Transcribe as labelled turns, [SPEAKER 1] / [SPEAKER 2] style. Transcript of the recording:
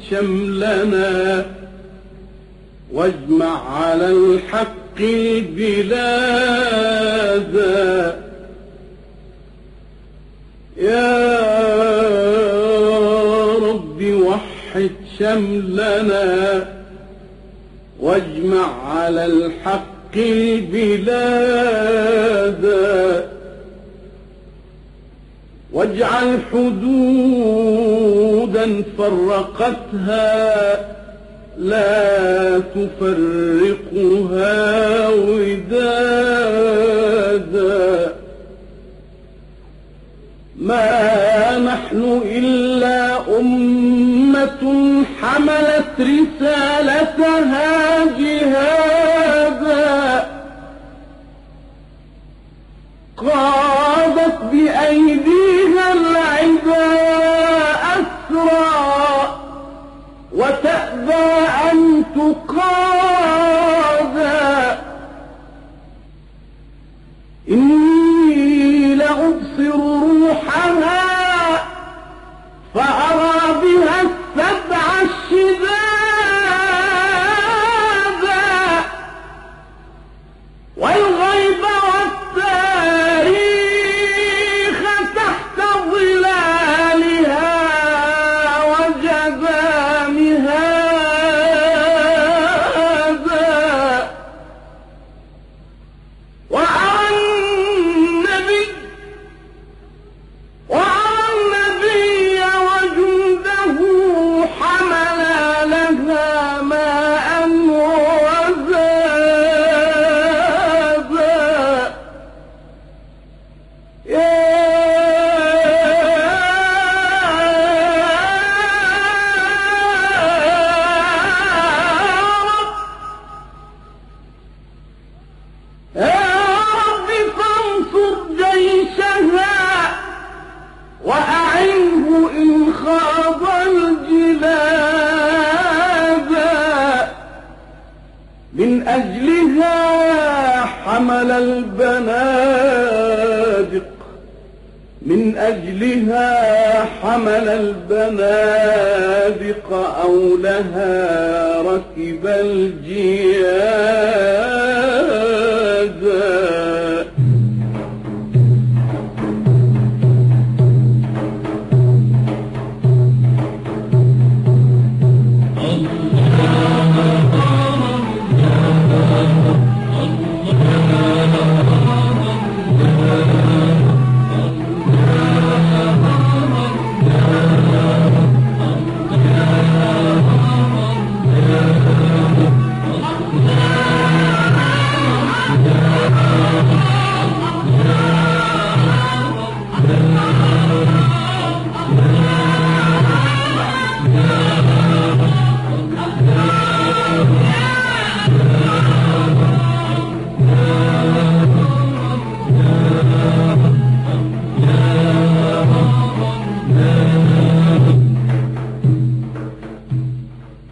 [SPEAKER 1] شملنا واجمع على الحق البلادا. يا رب وحد شملنا واجمع على الحق البلادا. واجعل حدودا فرقتها لا تفرقها ودادا. ما نحن إلا أمة حملت رسالتها جهادا. قادت بأيديها العدا أسرى وتأبى أن تقادا. إني لأبصر روحها فأرى بها السبع الشدادا والغيب والتاريخ تحت ظلالها وجبامها وأعنه إن خاض الجلاد. من أجلها حمل البنادق، من أجلها حمل البنادق أو لها ركب الجياد.